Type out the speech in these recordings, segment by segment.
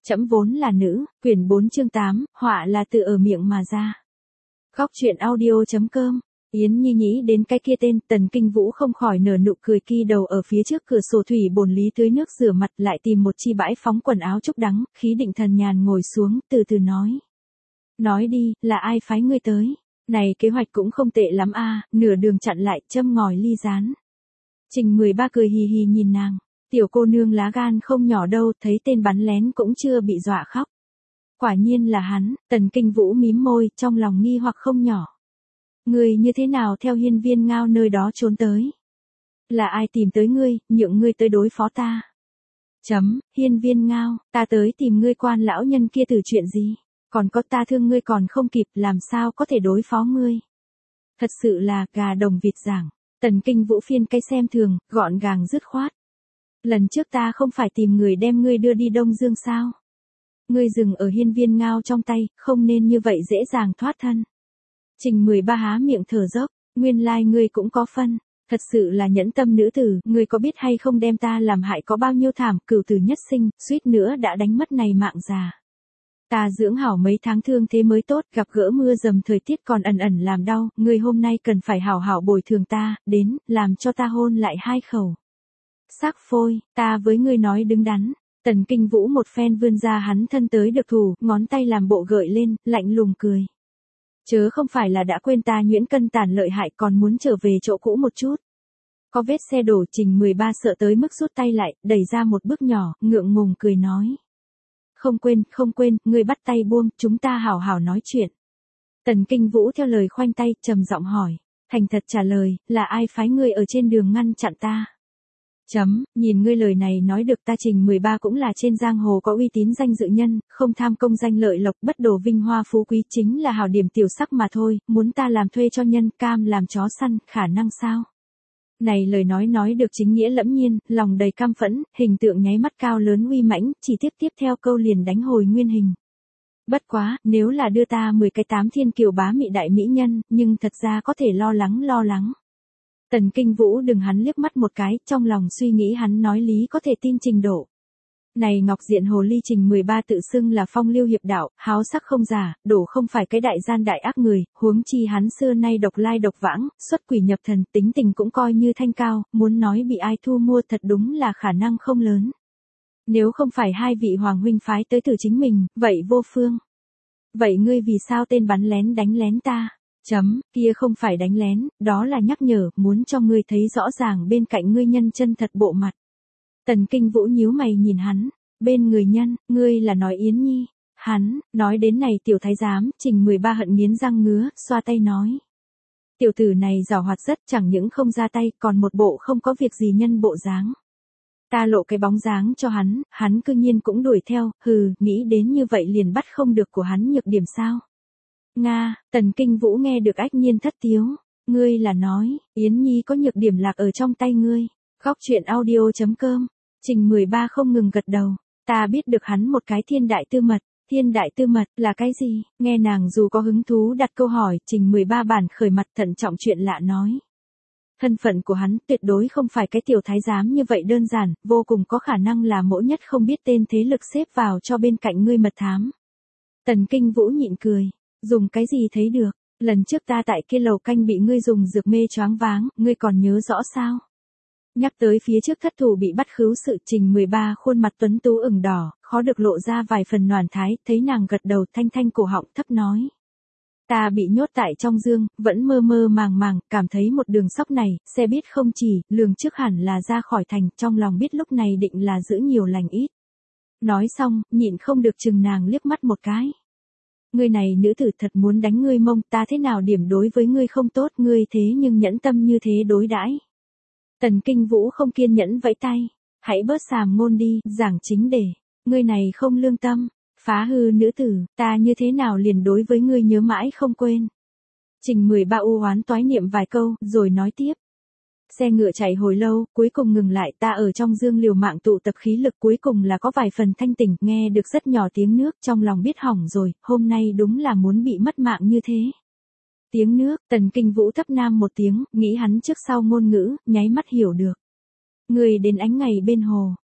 Trẫm vốn là nữ, quyển 4 chương 8, họa là tự ở miệng mà ra. Góc truyện audio.com. Yến Nhi nghĩ đến cái kia tên, Tần Kinh Vũ không khỏi nở nụ cười, kỳ đầu ở phía trước cửa sổ thủy bồn lý tưới nước rửa mặt, lại tìm một chi bãi phóng quần áo trúc đắng, khí định thần nhàn ngồi xuống, từ từ nói. Nói đi, là ai phái ngươi tới? Này kế hoạch cũng không tệ lắm a, nửa đường chặn lại, châm ngòi ly rán. Trình 13 cười hì hì nhìn nàng. Tiểu cô nương lá gan không nhỏ đâu, thấy tên bắn lén cũng chưa bị dọa khóc. Quả nhiên là hắn, Tần Kinh Vũ mím môi, trong lòng nghi hoặc không nhỏ. Ngươi như thế nào theo Hiên Viên Ngao nơi đó trốn tới? Là ai tìm tới ngươi, nhượng ngươi tới đối phó ta? Hiên Viên Ngao, ta tới tìm ngươi quan lão nhân kia từ chuyện gì? Còn có ta thương ngươi còn không kịp, làm sao có thể đối phó ngươi? Thật sự là gà đồng vịt giảng. Tần Kinh Vũ phiên cái xem thường, gọn gàng dứt khoát. Lần trước ta không phải tìm người đem ngươi đưa đi Đông Dương sao? Ngươi dừng ở Hiên Viên Ngao trong tay, không nên như vậy dễ dàng thoát thân. Trình 13 há miệng thở dốc, nguyên lai ngươi cũng có phân. Thật sự là nhẫn tâm nữ tử, ngươi có biết hay không đem ta làm hại có bao nhiêu thảm, cửu tử nhất sinh, suýt nữa đã đánh mất này mạng già. Ta dưỡng hảo mấy tháng thương thế mới tốt, gặp gỡ mưa dầm thời tiết còn ẩn ẩn làm đau, ngươi hôm nay cần phải hảo hảo bồi thường ta, đến, làm cho ta hôn lại 2 khẩu. Sắc phôi, ta với ngươi nói đứng đắn. Tần Kinh Vũ một phen vươn ra hắn thân tới được thủ, ngón tay làm bộ gợi lên, lạnh lùng cười. Chớ không phải là đã quên ta nhuyễn cân tàn lợi hại, còn muốn trở về chỗ cũ một chút. Có vết xe đổ, Trình 13 sợ tới mức rút tay lại, đẩy ra một bước nhỏ, ngượng ngùng cười nói. Không quên, ngươi bắt tay buông, chúng ta hảo hảo nói chuyện. Tần Kinh Vũ theo lời khoanh tay, trầm giọng hỏi. Thành thật trả lời, là ai phái ngươi ở trên đường ngăn chặn ta? Nhìn ngươi lời này nói được, ta Trình 13 cũng là trên giang hồ có uy tín danh dự nhân, không tham công danh lợi lộc, bất đồ vinh hoa phú quý, chính là hảo điểm tiểu sắc mà thôi, muốn ta làm thuê cho nhân, cam làm chó săn, khả năng sao? Này lời nói được chính nghĩa lẫm nhiên, lòng đầy cam phẫn, hình tượng nháy mắt cao lớn uy mãnh, chỉ tiếp theo câu liền đánh hồi nguyên hình. Bất quá, nếu là đưa ta 10 cái 8 thiên kiều bá mị đại mỹ nhân, nhưng thật ra có thể lo lắng. Tần Kinh Vũ đừng hắn liếc mắt một cái, trong lòng suy nghĩ hắn nói lý có thể tin trình độ. Này ngọc diện hồ ly Trình 13 tự xưng là phong lưu hiệp đạo, háo sắc không giả, đổ không phải cái đại gian đại ác người, huống chi hắn xưa nay độc lai độc vãng, xuất quỷ nhập thần, tính tình cũng coi như thanh cao, muốn nói bị ai thu mua thật đúng là khả năng không lớn. Nếu không phải hai vị hoàng huynh phái tới từ chính mình, vậy vô phương. Vậy ngươi vì sao tên bắn lén đánh lén ta? Kia không phải đánh lén, đó là nhắc nhở, muốn cho ngươi thấy rõ ràng bên cạnh ngươi nhân chân thật bộ mặt. Tần Kinh Vũ nhíu mày nhìn hắn, bên người nhân, ngươi là nói Yến Nhi. Hắn, nói đến này tiểu thái giám, Trình 13 hận nghiến răng ngứa, xoa tay nói. Tiểu tử này giàu hoạt rất, chẳng những không ra tay, còn một bộ không có việc gì nhân bộ dáng. Ta lộ cái bóng dáng cho hắn cư nhiên cũng đuổi theo, nghĩ đến như vậy liền bắt không được của hắn nhược điểm sao. Nga, Tần Kinh Vũ nghe được ách nhiên thất tiếu. Ngươi là nói, Yến Nhi có nhược điểm lạc ở trong tay ngươi. Góc truyện audio.com. Trình 13 không ngừng gật đầu. Ta biết được hắn một cái thiên đại tư mật. Thiên đại tư mật là cái gì? Nghe nàng dù có hứng thú đặt câu hỏi, Trình 13 bản khởi mặt thận trọng chuyện lạ nói. Thân phận của hắn tuyệt đối không phải cái tiểu thái giám như vậy đơn giản, vô cùng có khả năng là mỗi nhất không biết tên thế lực xếp vào cho bên cạnh ngươi mật thám. Tần Kinh Vũ nhịn cười. Dùng cái gì thấy được? Lần trước ta tại kia lầu canh bị ngươi dùng dược mê choáng váng, ngươi còn nhớ rõ sao? Nhắc tới phía trước thất thủ bị bắt khứu sự, Trình 13 khuôn mặt tuấn tú ửng đỏ, khó được lộ ra vài phần noàn thái, thấy nàng gật đầu thanh cổ họng thấp nói. Ta bị nhốt tại trong dương, vẫn mơ màng, cảm thấy một đường sóc này, xe biết không chỉ, lường trước hẳn là ra khỏi thành, trong lòng biết lúc này định là giữ nhiều lành ít. Nói xong, nhịn không được chừng nàng liếc mắt một cái. Ngươi này nữ tử thật muốn đánh ngươi mông, ta thế nào điểm đối với ngươi không tốt, ngươi thế nhưng nhẫn tâm như thế đối đãi. Tần Kinh Vũ không kiên nhẫn vẫy tay, hãy bớt sàm ngôn đi, giảng chính đề, ngươi này không lương tâm, phá hư nữ tử, ta như thế nào liền đối với ngươi nhớ mãi không quên. Trình 13 u hoán toái niệm vài câu, rồi nói tiếp. Xe ngựa chạy hồi lâu, cuối cùng ngừng lại, ta ở trong dương liều mạng tụ tập khí lực, cuối cùng là có vài phần thanh tỉnh, nghe được rất nhỏ tiếng nước, trong lòng biết hỏng rồi, hôm nay đúng là muốn bị mất mạng như thế. Tiếng nước, Tần Kinh Vũ thấp nam một tiếng, nghĩ hắn trước sau ngôn ngữ, nháy mắt hiểu được. Người đến ánh ngày bên hồ,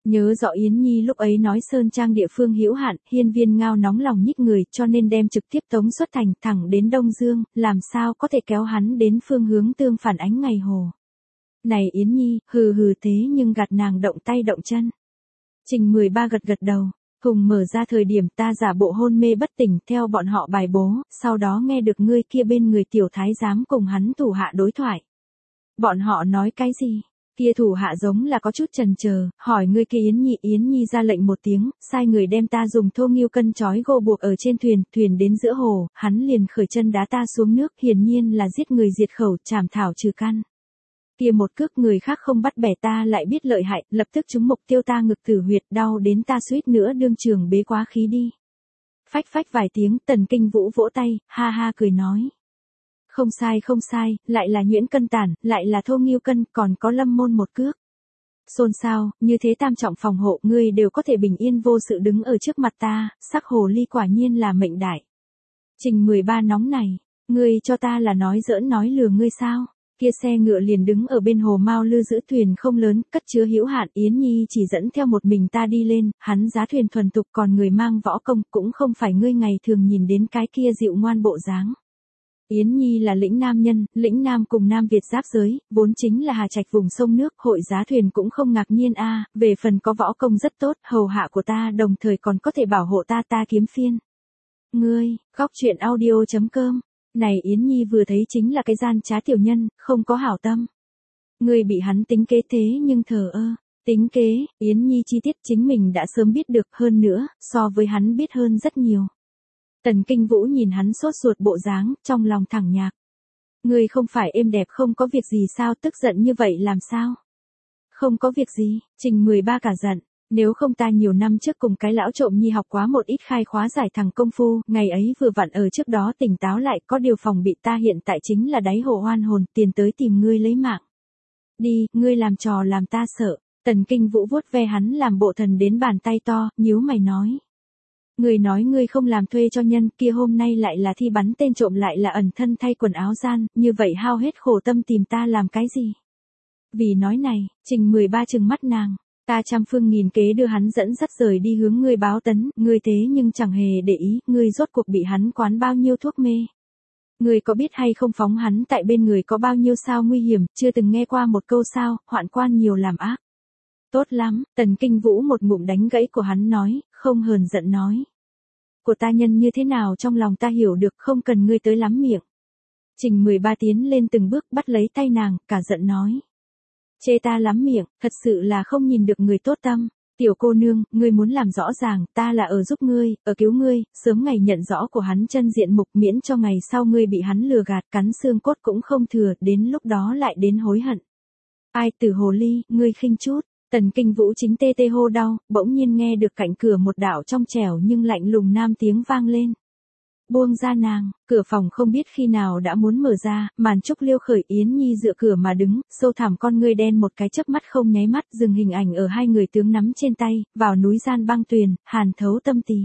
Nhớ rõ Yến Nhi lúc ấy nói Sơn Trang địa phương hữu hạn, hiên viên ngao nóng lòng nhích người cho nên đem trực tiếp tống xuất thành thẳng đến Đông Dương, làm sao có thể kéo hắn đến phương hướng tương phản ánh ngày hồ. Này Yến Nhi, hừ hừ thế nhưng gạt nàng động tay động chân. Trình 13 gật gật đầu, Hùng mở ra thời điểm ta giả bộ hôn mê bất tỉnh theo bọn họ bài bố, sau đó nghe được ngươi kia bên người tiểu thái giám cùng hắn thủ hạ đối thoại. Bọn họ nói cái gì? Kia thủ hạ giống là có chút chần chờ, hỏi ngươi kia Yến Nhi ra lệnh một tiếng, sai người đem ta dùng thô nghiêu cân trói gô buộc ở trên thuyền đến giữa hồ, hắn liền khởi chân đá ta xuống nước, hiển nhiên là giết người diệt khẩu, trảm thảo trừ căn. Kia một cước người khác không bắt bẻ ta lại biết lợi hại, lập tức trúng mục tiêu ta ngực tử huyệt, đau đến ta suýt nữa đương trường bế quá khí đi. Phách phách vài tiếng, Tần Kinh Vũ vỗ tay, ha ha cười nói. Không sai, lại là nhuyễn cân tản, lại là thô nghiêu cân, còn có Lâm Môn một cước. Xôn xao, như thế tam trọng phòng hộ, ngươi đều có thể bình yên vô sự đứng ở trước mặt ta, sắc hồ ly quả nhiên là mệnh đại. Trình 13 nóng này, ngươi cho ta là nói giỡn nói lừa ngươi sao? Kia xe ngựa liền đứng ở bên hồ Mao Lư giữ thuyền không lớn, cất chứa hữu hạn, Yến Nhi chỉ dẫn theo một mình ta đi lên, hắn giá thuyền thuần thục còn người mang võ công, cũng không phải ngươi ngày thường nhìn đến cái kia dịu ngoan bộ dáng. Yến Nhi là lĩnh nam nhân, lĩnh nam cùng Nam Việt giáp giới, vốn chính là Hà Trạch vùng sông nước, hội giá thuyền cũng không ngạc nhiên a, về phần có võ công rất tốt, hầu hạ của ta đồng thời còn có thể bảo hộ ta kiếm phiên. Ngươi, góc truyện audio.com. Này Yến Nhi vừa thấy chính là cái gian trá tiểu nhân, không có hảo tâm. Ngươi bị hắn tính kế thế nhưng thờ ơ. Tính kế, Yến Nhi chi tiết chính mình đã sớm biết được, hơn nữa, so với hắn biết hơn rất nhiều. Tần Kinh Vũ nhìn hắn sốt ruột bộ dáng, trong lòng thẳng nhạc. Ngươi không phải êm đẹp không có việc gì sao, tức giận như vậy làm sao? Không có việc gì, Trình 13 cả giận. Nếu không ta nhiều năm trước cùng cái lão trộm nhi học quá một ít khai khóa giải thằng công phu, ngày ấy vừa vặn ở trước đó tỉnh táo lại, có điều phòng bị ta hiện tại chính là đáy hồ oan hồn, tiền tới tìm ngươi lấy mạng. Đi, ngươi làm trò làm ta sợ. Tần Kinh Vũ vuốt ve hắn làm bộ thần đến bàn tay to, nhíu mày nói. Ngươi nói ngươi không làm thuê cho nhân, kia hôm nay lại là thi bắn tên trộm lại là ẩn thân thay quần áo gian, như vậy hao hết khổ tâm tìm ta làm cái gì? Vì nói này, Trình 13 trừng mắt nàng. Ta trăm phương nghìn kế đưa hắn dẫn dắt rời đi hướng ngươi báo tấn, ngươi thế nhưng chẳng hề để ý, ngươi rốt cuộc bị hắn quán bao nhiêu thuốc mê. Ngươi có biết hay không phóng hắn tại bên người có bao nhiêu sao nguy hiểm, chưa từng nghe qua một câu sao, hoạn quan nhiều làm ác. Tốt lắm, Tần Kinh Vũ một ngụm đánh gãy của hắn nói, không hờn giận nói. Của ta nhân như thế nào trong lòng ta hiểu được, không cần ngươi tới lắm miệng. Trình 13 tiến lên từng bước bắt lấy tay nàng, cả giận nói. Chê ta lắm miệng, thật sự là không nhìn được người tốt tâm. Tiểu cô nương, ngươi muốn làm rõ ràng, ta là ở giúp ngươi, ở cứu ngươi, sớm ngày nhận rõ của hắn chân diện mục, miễn cho ngày sau ngươi bị hắn lừa gạt, cắn xương cốt cũng không thừa, đến lúc đó lại đến hối hận. Ai Tử hồ ly, ngươi khinh chút. Tần Kinh Vũ chính tê tê hô đau, bỗng nhiên nghe được cạnh cửa một đạo trong trẻo nhưng lạnh lùng nam tiếng vang lên. Buông ra nàng, cửa phòng không biết khi nào đã muốn mở ra, màn trúc liêu khởi, Yến Nhi dựa cửa mà đứng, sâu thẳm con ngươi đen một cái chớp mắt không nháy mắt, dừng hình ảnh ở hai người tướng nắm trên tay, vào núi gian băng tuyền, hàn thấu tâm tỳ.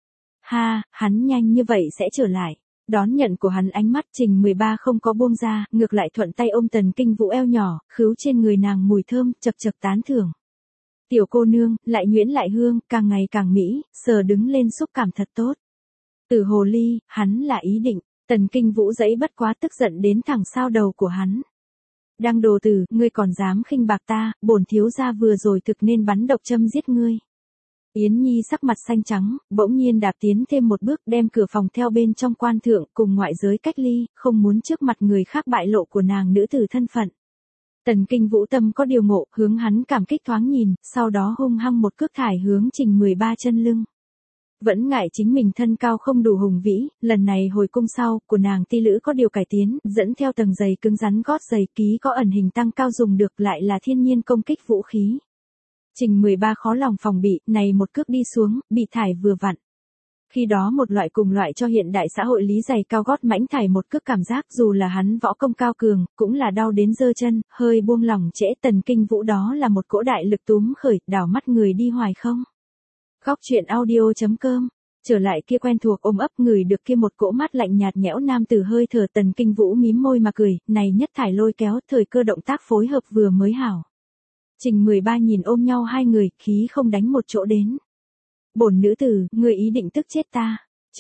Ha, hắn nhanh như vậy sẽ trở lại. Đón nhận của hắn ánh mắt Trình 13 không có buông ra, ngược lại thuận tay ôm Tần Kinh Vũ eo nhỏ, khứu trên người nàng mùi thơm, chập chập tán thưởng. Tiểu cô nương, lại nhuyễn lại hương, càng ngày càng mỹ, sờ đứng lên xúc cảm thật tốt. Tử hồ ly, hắn là ý định, Tần Kinh Vũ dãy bất quá tức giận đến thẳng sao đầu của hắn. Đang đồ tử, ngươi còn dám khinh bạc ta, bổn thiếu gia vừa rồi thực nên bắn độc châm giết ngươi. Yến Nhi sắc mặt xanh trắng, bỗng nhiên đạp tiến thêm một bước đem cửa phòng theo bên trong quan thượng cùng ngoại giới cách ly, không muốn trước mặt người khác bại lộ của nàng nữ tử thân phận. Tần Kinh Vũ tâm có điều ngộ, hướng hắn cảm kích thoáng nhìn, sau đó hung hăng một cước thải hướng Trình 13 chân lưng. Vẫn ngại chính mình thân cao không đủ hùng vĩ, lần này hồi cung sau, của nàng ti lữ có điều cải tiến, dẫn theo tầng giày cứng rắn gót giày ký có ẩn hình tăng cao dùng được lại là thiên nhiên công kích vũ khí. Trình 13 khó lòng phòng bị, này một cước đi xuống, bị thải vừa vặn. Khi đó một loại cùng loại cho hiện đại xã hội lý giày cao gót mãnh thải một cước cảm giác dù là hắn võ công cao cường, cũng là đau đến giơ chân, hơi buông lỏng trễ. Tần Kinh Vũ đó là một cỗ đại lực túm khởi, đảo mắt người đi hoài không. Góc truyện audio.com, trở lại kia quen thuộc ôm ấp người được kia một cỗ mát lạnh nhạt nhẽo nam tử hơi thở. Tần Kinh Vũ mím môi mà cười, này nhất thải lôi kéo, thời cơ động tác phối hợp vừa mới hảo. Trình 13 nhìn ôm nhau hai người, khí không đánh một chỗ đến. Bổn nữ tử, ngươi ý định tức chết ta.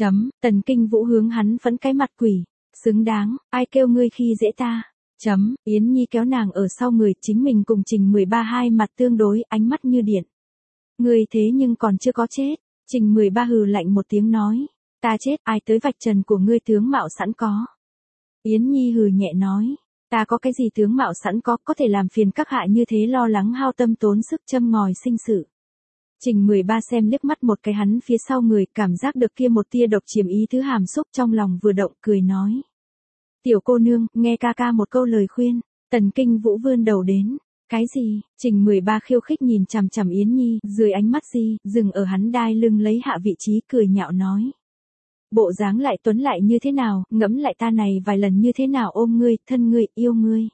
Tần Kinh Vũ hướng hắn phẫn cái mặt quỷ. Xứng đáng, ai kêu ngươi khi dễ ta. Yến Nhi kéo nàng ở sau người, chính mình cùng Trình 13 hai mặt tương đối, ánh mắt như điện. Ngươi thế nhưng còn chưa có chết. Trình 13 hừ lạnh một tiếng nói. Ta chết, ai tới vạch trần của ngươi tướng mạo sẵn có. Yến Nhi hừ nhẹ nói. Ta có cái gì tướng mạo sẵn có thể làm phiền các hạ như thế lo lắng hao tâm tốn sức châm ngòi sinh sự. Trình 13 xem liếc mắt một cái hắn phía sau người, cảm giác được kia một tia độc chiếm ý thứ hàm xúc trong lòng vừa động, cười nói. Tiểu cô nương, nghe ca ca một câu lời khuyên. Tần Kinh Vũ vươn đầu đến. Cái gì? Trình 13 khiêu khích nhìn chằm chằm Yến Nhi, dưới ánh mắt gì, dừng ở hắn đai lưng lấy hạ vị trí, cười nhạo nói. Bộ dáng lại tuấn lại như thế nào, ngẫm lại ta này vài lần như thế nào ôm ngươi, thân ngươi, yêu ngươi.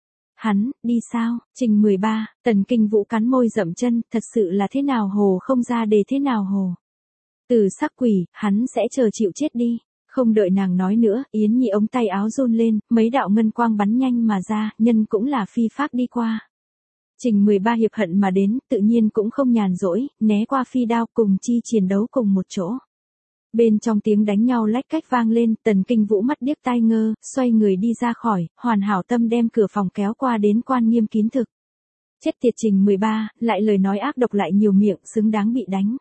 Hắn, đi sao? Trình 13, Tần Kinh Vũ cắn môi dậm chân, thật sự là thế nào hồ không ra đề thế nào hồ. Từ sắc quỷ, hắn sẽ chờ chịu chết đi. Không đợi nàng nói nữa, Yến Nhi ống tay áo run lên, mấy đạo ngân quang bắn nhanh mà ra, nhân cũng là phi phác đi qua. Trình 13 hiệp hận mà đến, tự nhiên cũng không nhàn rỗi, né qua phi đao cùng chi chiến đấu cùng một chỗ. Bên trong tiếng đánh nhau lách cách vang lên, Tần Kinh Vũ mắt điếc tai ngơ, xoay người đi ra khỏi, hoàn hảo tâm đem cửa phòng kéo qua đến quan nghiêm kín thực. Chết tiệt Trình 13, lại lời nói ác độc lại nhiều miệng, xứng đáng bị đánh.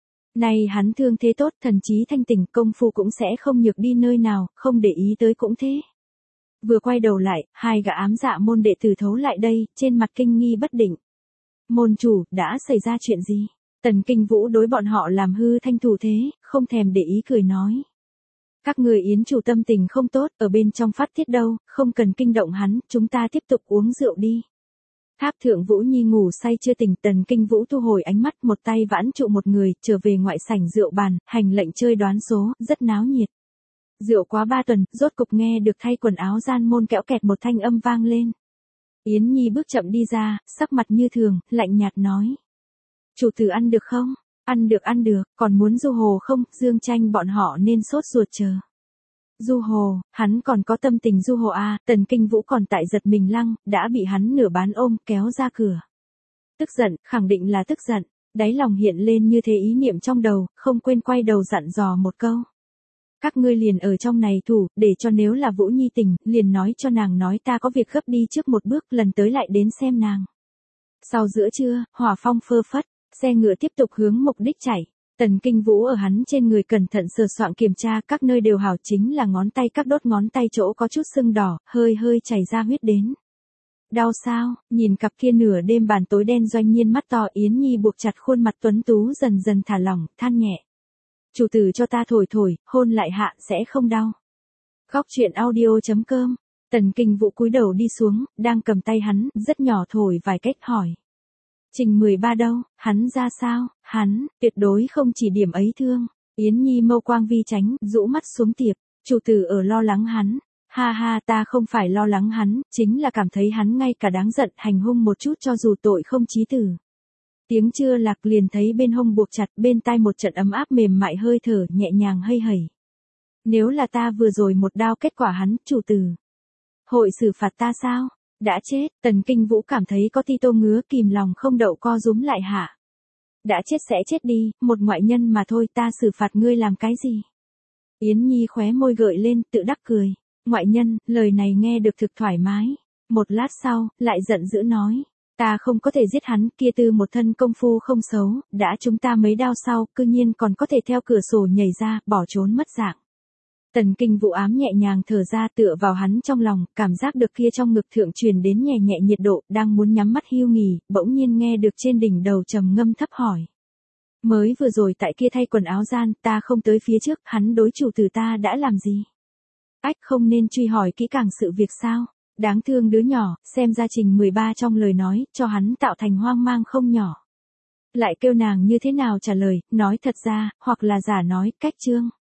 Này hắn thương thế tốt, thần trí thanh tỉnh, công phu cũng sẽ không nhược đi nơi nào, không để ý tới cũng thế. Vừa quay đầu lại, hai gã ám dạ môn đệ tử thấu lại đây, trên mặt kinh nghi bất định. Môn chủ, đã xảy ra chuyện gì? Tần Kinh Vũ đối bọn họ làm hư thanh thủ thế, không thèm để ý cười nói. Các người Yến chủ tâm tình không tốt, ở bên trong phát tiết đâu, không cần kinh động hắn, chúng ta tiếp tục uống rượu đi. Tháp thượng Vũ Nhi ngủ say chưa tỉnh, Tần Kinh Vũ thu hồi ánh mắt, một tay vãn trụ một người, trở về ngoại sảnh rượu bàn, hành lệnh chơi đoán số, rất náo nhiệt. Rượu quá 3 tuần, rốt cục nghe được thay quần áo gian môn kẽo kẹt một thanh âm vang lên. Yến Nhi bước chậm đi ra, sắc mặt như thường, lạnh nhạt nói. Chủ tử ăn được không? Ăn được, còn muốn du hồ không? Dương Tranh bọn họ nên sốt ruột chờ. Du hồ, hắn còn có tâm tình du hồ à? Tần Kinh Vũ còn tại giật mình lăng, đã bị hắn nửa bán ôm kéo ra cửa. Tức giận, khẳng định là tức giận, đáy lòng hiện lên như thế ý niệm trong đầu, không quên quay đầu dặn dò một câu. Các ngươi liền ở trong này thủ, để cho nếu là Vũ Nhi tỉnh, liền nói cho nàng nói ta có việc gấp đi trước một bước, lần tới lại đến xem nàng. Sau giữa trưa, hỏa phong phơ phất, xe ngựa tiếp tục hướng mục đích chạy. Tần Kinh Vũ ở hắn trên người cẩn thận sờ soạng kiểm tra, các nơi đều hảo, chính là ngón tay, các đốt ngón tay chỗ có chút sưng đỏ, hơi chảy ra huyết đến. Đau sao? Nhìn cặp kia nửa đêm bàn tối đen doanh nhiên mắt to, Yến Nhi buộc chặt khuôn mặt tuấn tú dần dần thả lỏng, than nhẹ. Chủ tử cho ta thổi, hôn lại hạ sẽ không đau. Góc truyện audio.com. Tần Kinh Vũ cúi đầu đi xuống, đang cầm tay hắn, rất nhỏ thổi vài cách hỏi. Trình 13 đâu, hắn ra sao? Hắn, tuyệt đối không chỉ điểm ấy thương. Yến Nhi mâu quang vi tránh, rũ mắt xuống tiệp, chủ tử ở lo lắng hắn. Ha ha, ta không phải lo lắng hắn, chính là cảm thấy hắn ngay cả đáng giận, hành hung một chút cho dù tội không chí tử. Tiếng chưa lạc liền thấy bên hông buộc chặt, bên tai một trận ấm áp mềm mại hơi thở, nhẹ nhàng hây hẩy. Nếu là ta vừa rồi một đao kết quả hắn, chủ tử. Hội xử phạt ta sao? Đã chết, Tần Kinh Vũ cảm thấy có ti tô ngứa, kìm lòng không đậu co rúm lại hạ. Đã chết sẽ chết đi, một ngoại nhân mà thôi, ta xử phạt ngươi làm cái gì? Yến Nhi khóe môi gợi lên, tự đắc cười. Ngoại nhân, lời này nghe được thực thoải mái. Một lát sau, lại giận dữ nói. Ta không có thể giết hắn, kia tư một thân công phu không xấu, đã chúng ta mấy đao sau, cư nhiên còn có thể theo cửa sổ nhảy ra, bỏ trốn mất dạng. Tần Kinh Vũ ám nhẹ nhàng thở ra, tựa vào hắn trong lòng, cảm giác được kia trong ngực thượng truyền đến nhẹ nhẹ nhiệt độ, đang muốn nhắm mắt hưu nghỉ, bỗng nhiên nghe được trên đỉnh đầu trầm ngâm thấp hỏi. Mới vừa rồi tại kia thay quần áo gian, ta không tới phía trước, hắn đối chủ tử ta đã làm gì? Ách, không nên truy hỏi kỹ càng sự việc sao? Đáng thương đứa nhỏ, xem ra Trình 13 trong lời nói, cho hắn tạo thành hoang mang không nhỏ. Lại kêu nàng như thế nào trả lời, nói thật ra, hoặc là giả nói, cách chương.